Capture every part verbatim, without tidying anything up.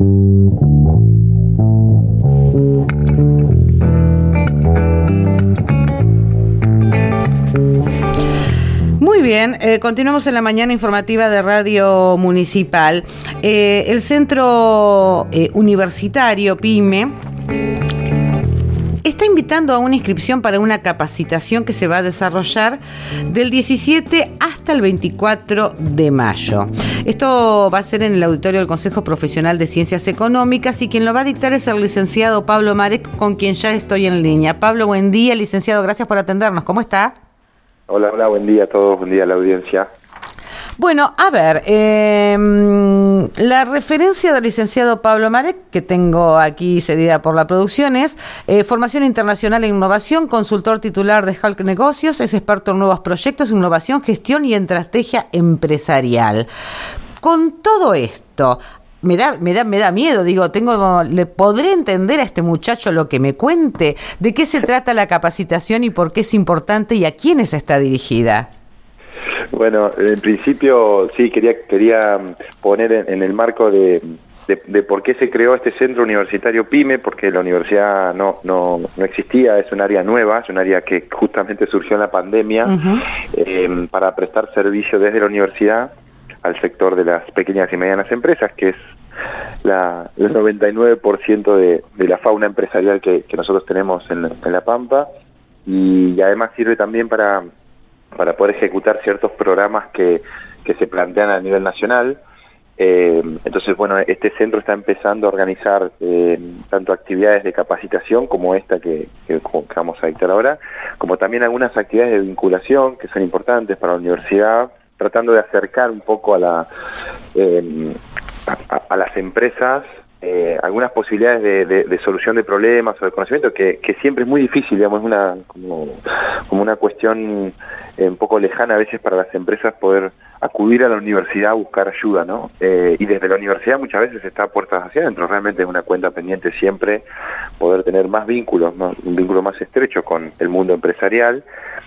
Muy bien, eh, continuamos en la mañana informativa de Radio Municipal. Eh, el Centro eh, Universitario PYME está invitando a una inscripción para una capacitación que se va a desarrollar del diecisiete hasta el veinticuatro de mayo. Esto va a ser en el auditorio del Consejo Profesional de Ciencias Económicas y quien lo va a dictar es el licenciado Pablo Marek, con quien ya estoy en línea. Pablo, buen día, licenciado, gracias por atendernos. ¿Cómo está? Hola, hola, buen día a todos, buen día a la audiencia. Bueno, a ver, eh, la referencia del licenciado Pablo Marek, que tengo aquí cedida por la producción, es eh, formación internacional en innovación, consultor titular de Hulk Negocios, es experto en nuevos proyectos, innovación, gestión y estrategia empresarial. Con todo esto, me da, me da, me da miedo, digo, tengo, ¿le podré entender a este muchacho lo que me cuente? ¿De qué se trata la capacitación y por qué es importante y a quiénes está dirigida? Bueno, en principio sí, quería quería poner en, en el marco de, de, de por qué se creó este centro universitario PYME, porque la universidad no, no, no existía, es un área nueva, es un área que justamente surgió en la pandemia, uh-huh. eh, para prestar servicio desde la universidad al sector de las pequeñas y medianas empresas, que es la, el noventa y nueve por ciento de, de la fauna empresarial que, que nosotros tenemos en, en La Pampa, y, y además sirve también para... para poder ejecutar ciertos programas que, que se plantean a nivel nacional. Eh, entonces, bueno, este centro está empezando a organizar eh, tanto actividades de capacitación como esta que, que, que vamos a dictar ahora, como también algunas actividades de vinculación que son importantes para la universidad, tratando de acercar un poco a, la, eh, a, a las empresas Eh, algunas posibilidades de, de, de solución de problemas o de conocimiento que, que siempre es muy difícil, digamos, es una como, como una cuestión eh, un poco lejana a veces para las empresas poder acudir a la universidad a buscar ayuda, ¿no? Eh, y desde la universidad muchas veces está a puertas hacia adentro, realmente es una cuenta pendiente siempre poder tener más vínculos, ¿no? Un vínculo más estrecho con el mundo empresarial.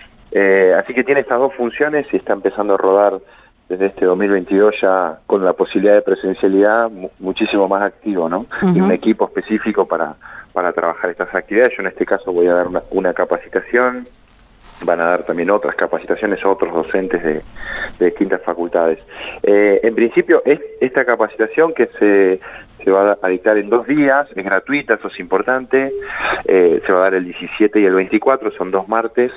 Eh, así que tiene estas dos funciones y está empezando a rodar desde este dos mil veintidós ya con la posibilidad de presencialidad mu- muchísimo más activo, ¿no? Uh-huh. Y un equipo específico para, para trabajar estas actividades. Yo en este caso voy a dar una, una capacitación, van a dar también otras capacitaciones a otros docentes de, de distintas facultades. Eh, en principio, es, esta capacitación que se, se va a dictar en dos días, es gratuita, eso es importante, eh, se va a dar el diecisiete y el veinticuatro, son dos martes.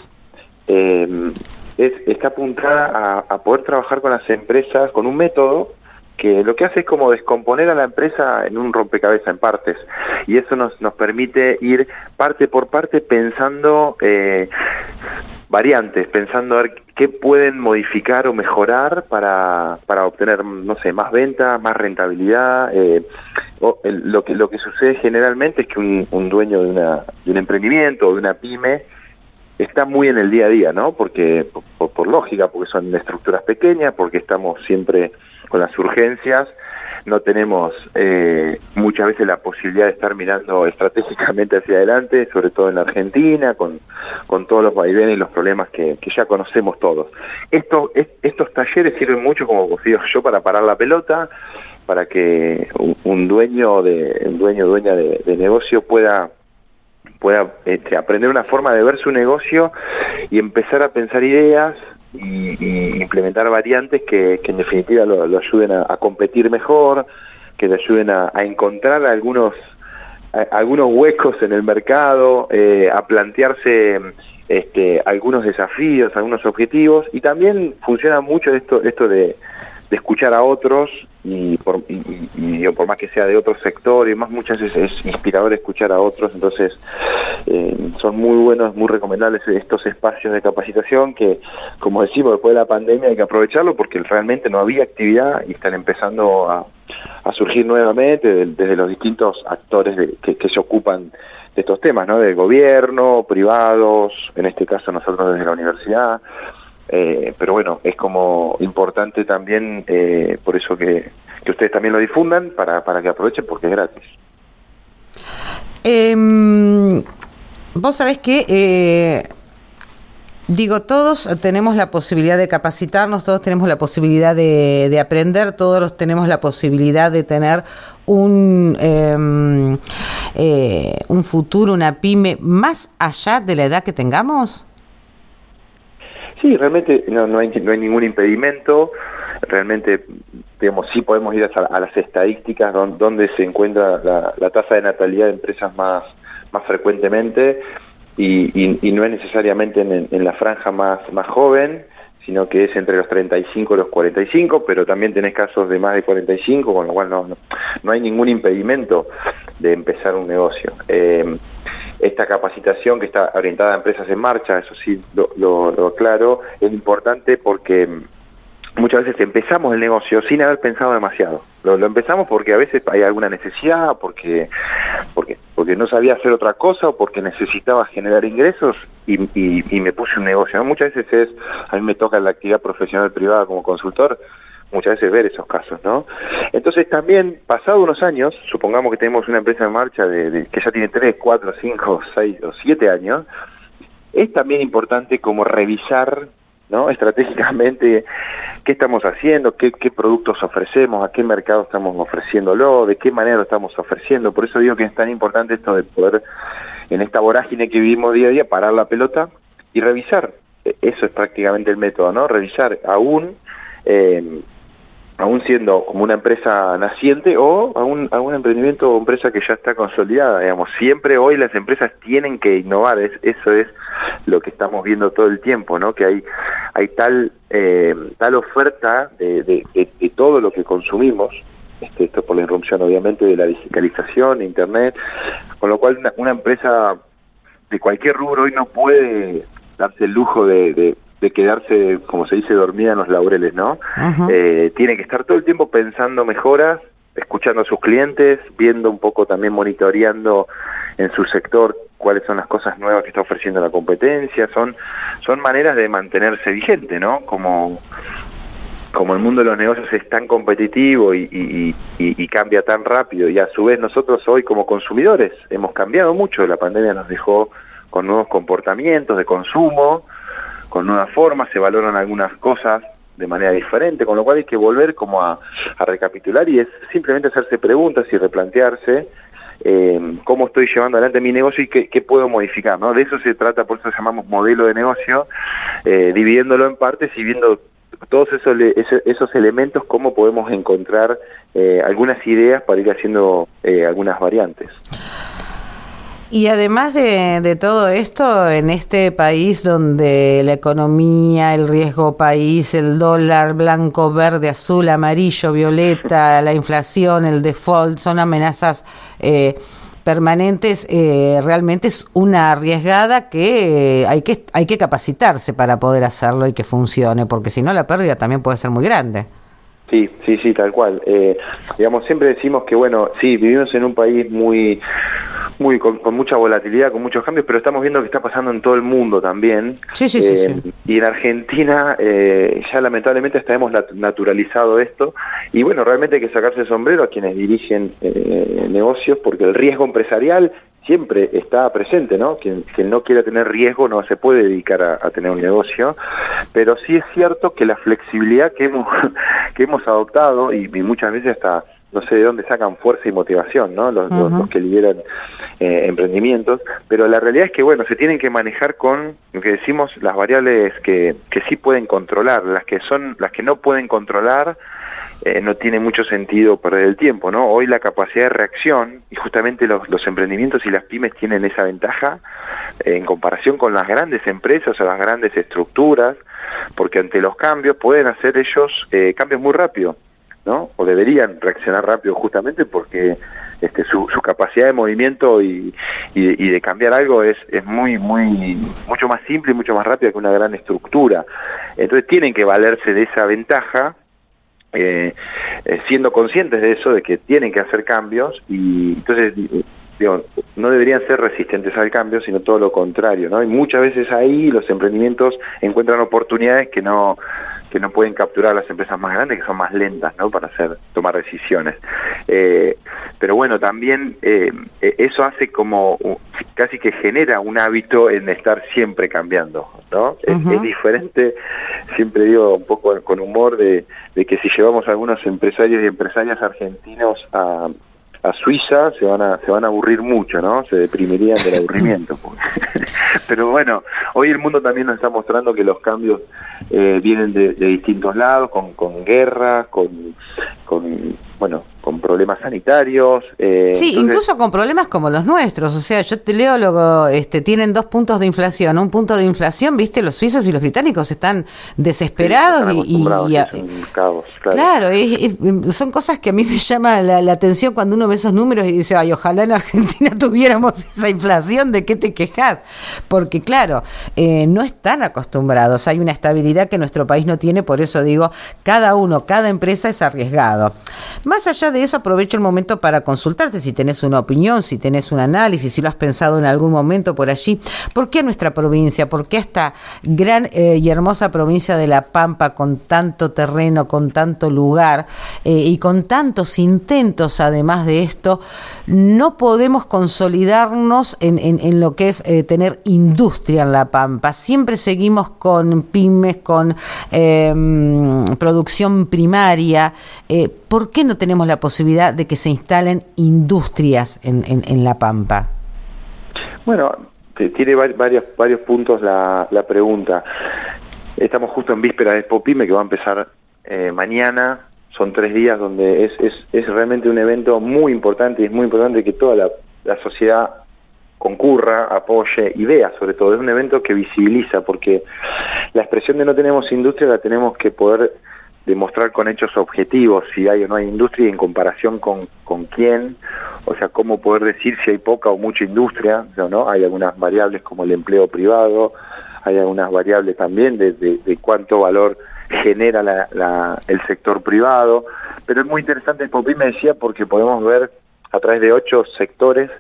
Eh, Es, está apuntada a, a poder trabajar con las empresas con un método que lo que hace es como descomponer a la empresa en un rompecabezas en partes, y eso nos, nos permite ir parte por parte pensando eh, variantes, pensando a ver qué pueden modificar o mejorar para, para obtener, no sé, más ventas, más rentabilidad. Eh, o el, lo que lo que sucede generalmente es que un, un dueño de, una, de un emprendimiento o de una pyme está muy en el día a día, ¿no? Porque por, por lógica, porque son estructuras pequeñas, porque estamos siempre con las urgencias, no tenemos eh, muchas veces la posibilidad de estar mirando estratégicamente hacia adelante, sobre todo en la Argentina, con, con todos los vaivenes y los problemas que, que ya conocemos todos. Esto, es, estos talleres sirven mucho, como digo yo, para parar la pelota, para que un, un dueño de un dueño dueña de, de negocio pueda pueda este, aprender una forma de ver su negocio y empezar a pensar ideas y, y implementar variantes que, que en definitiva lo, lo ayuden a, a competir mejor, que le ayuden a, a encontrar algunos a, algunos huecos en el mercado, eh, a plantearse este, algunos desafíos, algunos objetivos, y también funciona mucho esto esto de de escuchar a otros, y por, y, y, y digo, por más que sea de otro sector y más, muchas veces es inspirador escuchar a otros. Entonces eh, son muy buenos, muy recomendables estos espacios de capacitación que, como decimos, después de la pandemia hay que aprovecharlo porque realmente no había actividad y están empezando a, a surgir nuevamente de, desde los distintos actores de, que, que se ocupan de estos temas, ¿no? Del gobierno, privados, en este caso nosotros desde la universidad. Eh, pero bueno, es como importante también, eh, por eso que, que ustedes también lo difundan, para, para que aprovechen, porque es gratis. Eh, vos sabés que eh, Digo, todos tenemos la posibilidad de capacitarnos, todos tenemos la posibilidad de, de aprender, todos tenemos la posibilidad de tener un, eh, eh, un futuro, una pyme, más allá de la edad que tengamos. Sí, realmente no, no, hay, no hay ningún impedimento. Realmente, digamos, sí podemos ir a, a las estadísticas donde, donde se encuentra la, la tasa de natalidad de empresas más, más frecuentemente. Y, y, y no es necesariamente en, en la franja más, más joven, sino que es entre los treinta y cinco y los cuarenta y cinco, pero también tenés casos de más de cuarenta y cinco, con lo cual no, no, no hay ningún impedimento de empezar un negocio. Eh, esta capacitación que está orientada a empresas en marcha, eso sí lo, lo, lo aclaro, es importante porque muchas veces empezamos el negocio sin haber pensado demasiado. Lo, lo empezamos porque a veces hay alguna necesidad, porque porque porque no sabía hacer otra cosa o porque necesitaba generar ingresos y, y, y me puse un negocio, ¿no? Muchas veces es, a mí me toca en la actividad profesional privada como consultor, muchas veces ver esos casos, ¿no? Entonces también, pasado unos años, supongamos que tenemos una empresa en marcha de, de que ya tiene tres, cuatro, cinco, seis o siete años, es también importante como revisar, ¿no? Estratégicamente, qué estamos haciendo, qué, qué productos ofrecemos, a qué mercado estamos ofreciéndolo, de qué manera lo estamos ofreciendo. Por eso digo que es tan importante esto de poder, en esta vorágine que vivimos día a día, parar la pelota y revisar. Eso es prácticamente el método, ¿no? Revisar aún, eh, aún siendo como una empresa naciente o a un, a un emprendimiento o empresa que ya está consolidada, digamos. Siempre hoy las empresas tienen que innovar, es, eso es lo que estamos viendo todo el tiempo, ¿no? Que hay hay tal eh, tal oferta de, de, de, de todo lo que consumimos, este, esto por la irrupción obviamente de la digitalización, internet, con lo cual una, una empresa de cualquier rubro hoy no puede darse el lujo de, de de quedarse, como se dice, dormida en los laureles, ¿no? Uh-huh. Eh, tiene que estar todo el tiempo pensando mejoras, escuchando a sus clientes, viendo un poco también, monitoreando en su sector cuáles son las cosas nuevas que está ofreciendo la competencia. Son son maneras de mantenerse vigente, ¿no? Como como el mundo de los negocios es tan competitivo y, y, y, y cambia tan rápido, y a su vez nosotros hoy como consumidores hemos cambiado mucho. La pandemia nos dejó con nuevos comportamientos de consumo, con nuevas formas, se valoran algunas cosas de manera diferente, con lo cual hay que volver como a, a recapitular y es simplemente hacerse preguntas y replantearse eh, cómo estoy llevando adelante mi negocio y qué, qué puedo modificar, ¿no? De eso se trata, por eso llamamos modelo de negocio, eh, dividiéndolo en partes y viendo todos esos, esos, esos elementos, cómo podemos encontrar eh, algunas ideas para ir haciendo eh, algunas variantes. Y además de, de todo esto, en este país donde la economía, el riesgo país, el dólar blanco, verde, azul, amarillo, violeta, la inflación, el default, son amenazas eh, permanentes, eh, realmente es una arriesgada que, eh, hay que hay que capacitarse para poder hacerlo y que funcione, porque si no la pérdida también puede ser muy grande. Sí, sí, sí, tal cual. Eh, digamos, siempre decimos que, bueno, sí, vivimos en un país muy... muy con, con mucha volatilidad, con muchos cambios, pero estamos viendo que está pasando en todo el mundo también. Sí, sí, eh, sí, sí. Y en Argentina eh, ya lamentablemente hasta hemos naturalizado esto. Y bueno, realmente hay que sacarse el sombrero a quienes dirigen eh, negocios, porque el riesgo empresarial siempre está presente, ¿no? Quien, quien no quiera tener riesgo no se puede dedicar a, a tener un negocio, pero sí es cierto que la flexibilidad que hemos que hemos adoptado, y, y muchas veces hasta no sé de dónde sacan fuerza y motivación, ¿no? Los, uh-huh. los, los que lideran eh, emprendimientos, pero la realidad es que, bueno, se tienen que manejar con lo que decimos las variables que, que sí pueden controlar. Las que son, las que no pueden controlar, eh, no tiene mucho sentido perder el tiempo, ¿no? Hoy la capacidad de reacción, y justamente los, los emprendimientos y las pymes tienen esa ventaja eh, en comparación con las grandes empresas o las grandes estructuras, porque ante los cambios pueden hacer ellos eh, cambios muy rápido, ¿no? O deberían reaccionar rápido, justamente porque este, su, su capacidad de movimiento y, y, y de cambiar algo es, es muy muy mucho más simple y mucho más rápida que una gran estructura. Entonces tienen que valerse de esa ventaja, eh, eh, siendo conscientes de eso, de que tienen que hacer cambios, y entonces digo, no deberían ser resistentes al cambio, sino todo lo contrario, ¿no? Y muchas veces ahí los emprendimientos encuentran oportunidades que no que no pueden capturar las empresas más grandes, que son más lentas, ¿no? Para hacer tomar decisiones. Eh, pero bueno, también eh, eso hace como casi que genera un hábito en estar siempre cambiando, ¿no? Uh-huh. es, es diferente, siempre digo un poco con humor, de, de que si llevamos a algunos empresarios y empresarias argentinos a a Suiza se van a se van a aburrir mucho, ¿no? Se deprimirían del aburrimiento. Pero bueno, hoy el mundo también nos está mostrando que los cambios eh, vienen de, de distintos lados, con, con guerra, con, con bueno, con problemas sanitarios. Eh, sí, entonces... incluso con problemas como los nuestros. O sea, yo te leo, luego, este, tienen dos puntos de inflación. Un punto de inflación, viste, los suizos y los británicos están desesperados. Sí, están y, y, es un caos, claro. Claro, es, es, son cosas que a mí me llama la, la atención cuando uno ve esos números y dice, ay, ojalá en Argentina tuviéramos esa inflación, ¿de qué te quejas? Porque, claro, eh, no están acostumbrados. Hay una estabilidad que nuestro país no tiene, por eso digo, cada uno, cada empresa es arriesgado. Más allá de eso, aprovecho el momento para consultarte si tenés una opinión, si tenés un análisis, si lo has pensado en algún momento por allí. ¿Por qué nuestra provincia? ¿Por qué esta gran eh, y hermosa provincia de La Pampa, con tanto terreno, con tanto lugar eh, y con tantos intentos, además de esto, no podemos consolidarnos en, en, en lo que es eh, tener industria en La Pampa? Siempre seguimos con pymes, con eh, producción primaria. Eh, ¿Por qué no tenemos la posibilidad de que se instalen industrias en, en, en La Pampa? Bueno, tiene varios, varios puntos la, la pregunta. Estamos justo en víspera de Expo Pyme, que va a empezar eh, mañana. Son tres días donde es, es, es realmente un evento muy importante, y es muy importante que toda la, la sociedad concurra, apoye y vea, sobre todo. Es un evento que visibiliza, porque la expresión de no tenemos industria la tenemos que poder demostrar con hechos objetivos, si hay o no hay industria y en comparación con, con quién, o sea, cómo poder decir si hay poca o mucha industria, ¿no? Hay algunas variables como el empleo privado, hay algunas variables también de, de, de cuánto valor genera la, la, el sector privado, pero es muy interesante, Popín me decía, porque podemos ver a través de ocho sectores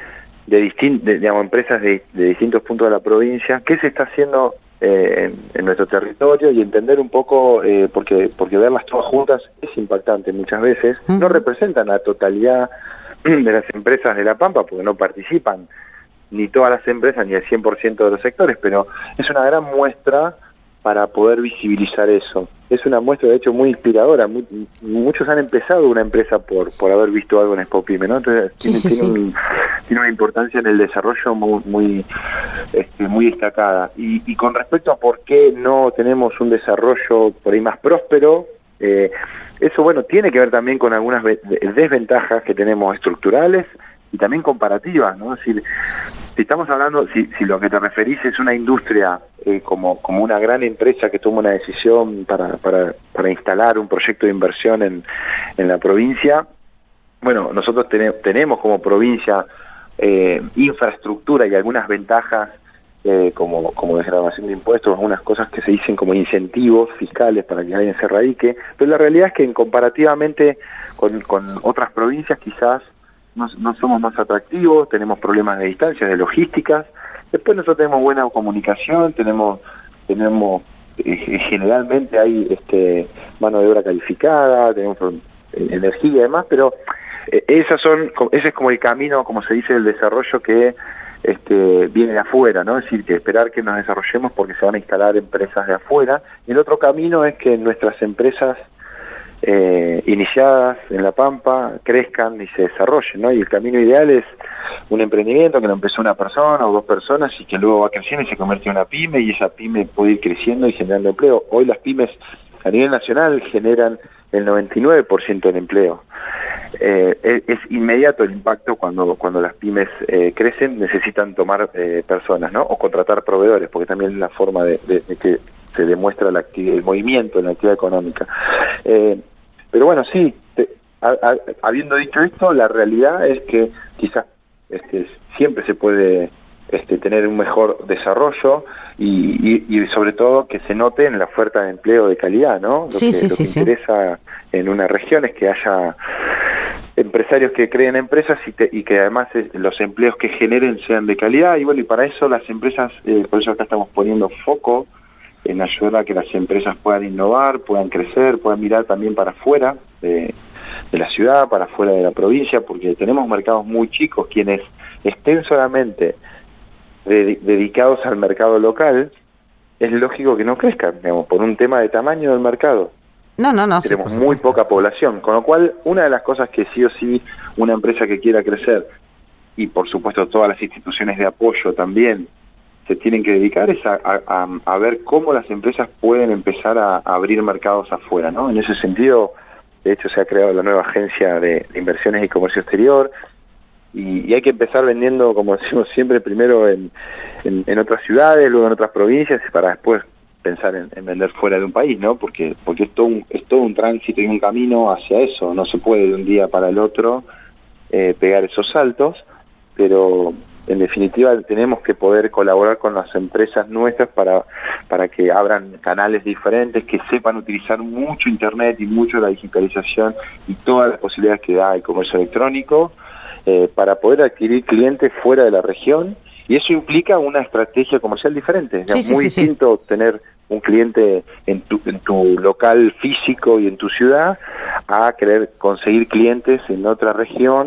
de distintas, digamos, empresas de, de distintos puntos de la provincia, qué se está haciendo Eh, en, en nuestro territorio, y entender un poco, eh, porque porque verlas todas juntas es impactante muchas veces. Uh-huh. No representan la totalidad de las empresas de La Pampa, porque no participan ni todas las empresas ni el cien por ciento de los sectores, pero es una gran muestra para poder visibilizar eso. Es una muestra, de hecho, muy inspiradora. Muy, muchos han empezado una empresa por por haber visto algo en Expo Pyme, ¿no? Entonces sí, tiene, sí, tiene, sí. Un, tiene una importancia en el desarrollo muy muy, este, muy destacada. Y, y con respecto a por qué no tenemos un desarrollo por ahí más próspero, eh, eso, bueno, tiene que ver también con algunas desventajas que tenemos estructurales y también comparativas, ¿no? Es decir, si estamos hablando, si, si lo que te referís es una industria eh, como, como una gran empresa que toma una decisión para, para, para instalar un proyecto de inversión en, en la provincia, bueno, nosotros ten, tenemos como provincia eh, infraestructura y algunas ventajas eh, como, como desgravación de impuestos, algunas cosas que se dicen como incentivos fiscales para que alguien se radique, pero la realidad es que en comparativamente con, con otras provincias quizás No, no somos más atractivos, tenemos problemas de distancia, de logísticas. Después nosotros tenemos buena comunicación, tenemos tenemos eh, generalmente hay este mano de obra calificada, tenemos eh, energía y demás, pero eh, esas son ese es como el camino, como se dice, del desarrollo que este viene de afuera, ¿no? Es decir, que esperar que nos desarrollemos porque se van a instalar empresas de afuera. Y el otro camino es que nuestras empresas Eh, iniciadas en La Pampa crezcan y se desarrollen, ¿no? Y el camino ideal es un emprendimiento que lo empezó una persona o dos personas y que luego va creciendo y se convierte en una pyme, y esa pyme puede ir creciendo y generando empleo. Hoy las pymes a nivel nacional generan el noventa y nueve por ciento del empleo. Eh, es, es inmediato el impacto cuando cuando las pymes eh, crecen, necesitan tomar eh, personas, ¿no? O contratar proveedores, porque también es la forma de, de, de que se demuestra la actividad, el movimiento en la actividad económica. Eh, Pero bueno, sí, te, a, a, habiendo dicho esto, la realidad es que quizás este, siempre se puede este, tener un mejor desarrollo y, y, y sobre todo que se note en la oferta de empleo de calidad, ¿no? Lo sí, que, sí, lo sí, que sí. interesa en una región es que haya empresarios que creen empresas y, te, y que además eh, los empleos que generen sean de calidad. Y bueno, y para eso las empresas, eh, por eso acá estamos poniendo foco en ayudar a que las empresas puedan innovar, puedan crecer, puedan mirar también para afuera de, de la ciudad, para afuera de la provincia, porque tenemos mercados muy chicos. Quienes estén solamente de, dedicados al mercado local, es lógico que no crezcan, digamos, por un tema de tamaño del mercado. No, no, no. Tenemos sí, muy poca población, con lo cual una de las cosas que sí o sí una empresa que quiera crecer, y por supuesto todas las instituciones de apoyo también se tienen que dedicar, es a, a, a ver cómo las empresas pueden empezar a, a abrir mercados afuera, ¿no? En ese sentido, de hecho se ha creado la nueva agencia de, de inversiones y comercio exterior, y, y hay que empezar vendiendo, como decimos siempre, primero en, en, en otras ciudades, luego en otras provincias, para después pensar en, en vender fuera de un país, ¿no? Porque porque es todo un, es todo un tránsito y un camino hacia eso. No se puede de un día para el otro eh, pegar esos saltos, pero en definitiva tenemos que poder colaborar con las empresas nuestras para para que abran canales diferentes, que sepan utilizar mucho Internet y mucho la digitalización y todas las posibilidades que da el comercio electrónico eh, para poder adquirir clientes fuera de la región. Y eso implica una estrategia comercial diferente. Sí, es sí, muy sí, distinto sí. tener un cliente en tu, en tu local físico y en tu ciudad a querer conseguir clientes en otra región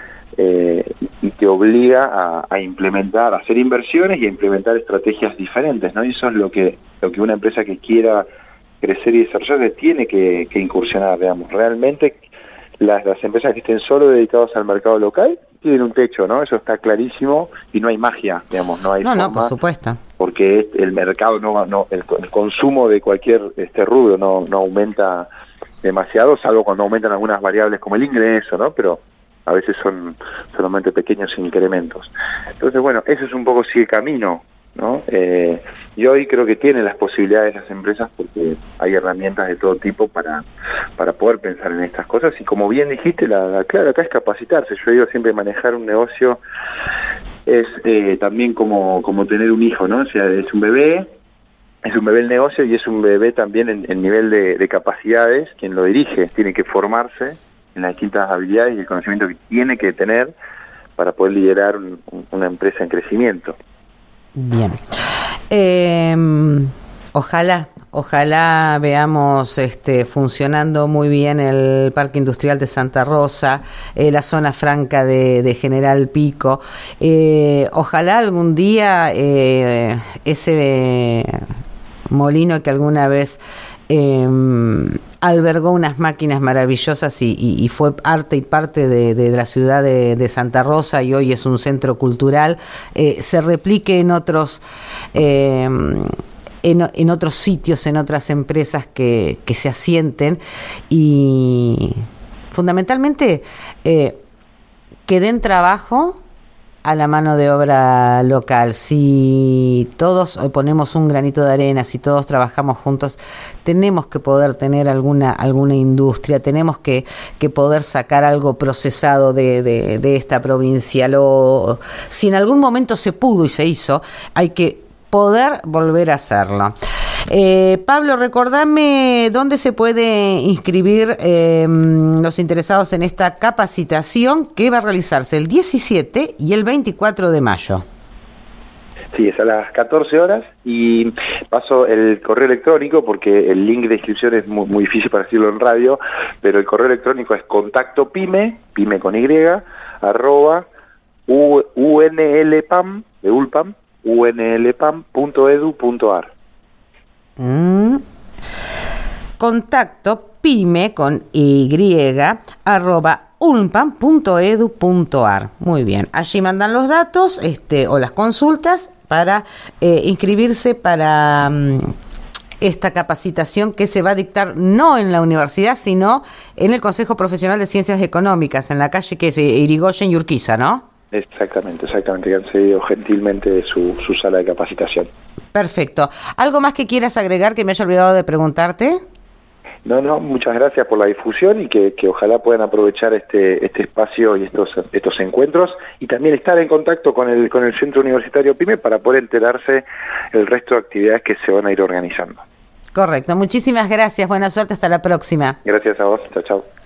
eh, y te obliga a, a implementar, a hacer inversiones y a implementar estrategias diferentes, ¿no? Y eso es lo que lo que una empresa que quiera crecer y desarrollarse tiene que, que incursionar, digamos. Realmente las, las empresas que estén solo dedicadas al mercado local tienen un techo, ¿no? Eso está clarísimo y no hay magia, digamos, no hay No, forma, no, por supuesto. Porque el mercado no, no el, el consumo de cualquier este rubro no no aumenta demasiado, salvo cuando aumentan algunas variables como el ingreso, ¿no? Pero a veces son solamente pequeños incrementos. Entonces, bueno, eso es un poco sí el camino, ¿no? Eh, y hoy creo que tienen las posibilidades las empresas porque hay herramientas de todo tipo para para poder pensar en estas cosas y como bien dijiste, la, la clave acá es capacitarse. Yo digo siempre, manejar un negocio es eh, también como como tener un hijo, ¿no? O sea, es un bebé, es un bebé el negocio y es un bebé también en, en nivel de, de capacidades, quien lo dirige tiene que formarse en las distintas habilidades y el conocimiento que tiene que tener para poder liderar un, una empresa en crecimiento. Bien. Eh, ojalá, ojalá veamos este, funcionando muy bien el Parque Industrial de Santa Rosa, eh, la zona franca de, de General Pico. Eh, ojalá algún día eh, ese molino que alguna vez eh, albergó unas máquinas maravillosas y, y, y fue arte y parte de, de la ciudad de, de Santa Rosa y hoy es un centro cultural, eh, se replique en otros eh, en, en otros sitios, en otras empresas que, que se asienten y fundamentalmente eh, que den trabajo a la mano de obra local. Si todos ponemos un granito de arena, si todos trabajamos juntos, tenemos que poder tener alguna alguna industria, tenemos que, que poder sacar algo procesado de, de, de esta provincia. Lo, si en algún momento se pudo y se hizo, hay que poder volver a hacerlo. Eh, Pablo, recordame dónde se puede inscribir eh, los interesados en esta capacitación que va a realizarse el diecisiete y el veinticuatro de mayo. Sí, es a las catorce horas y paso el correo electrónico porque el link de inscripción es muy, muy difícil para decirlo en radio, pero el correo electrónico es contacto pyme, pyme con Y, arroba unlpam, de ulpam, unlpam punto edu punto ar. Mm. Contacto pyme con Y arroba unpam punto edu punto ar. Muy bien, allí mandan los datos este o las consultas para eh, inscribirse para um, esta capacitación que se va a dictar no en la universidad, sino en el Consejo Profesional de Ciencias Económicas, en la calle que es Irigoyen y Urquiza, ¿no? Exactamente, exactamente, que han cedido gentilmente su, su sala de capacitación. Perfecto. ¿Algo más que quieras agregar que me haya olvidado de preguntarte? No, no, muchas gracias por la difusión y que, que ojalá puedan aprovechar este este espacio y estos estos encuentros y también estar en contacto con el con el Centro Universitario PYME para poder enterarse el resto de actividades que se van a ir organizando. Correcto. Muchísimas gracias. Buena suerte. Hasta la próxima. Gracias a vos. Chao, chao.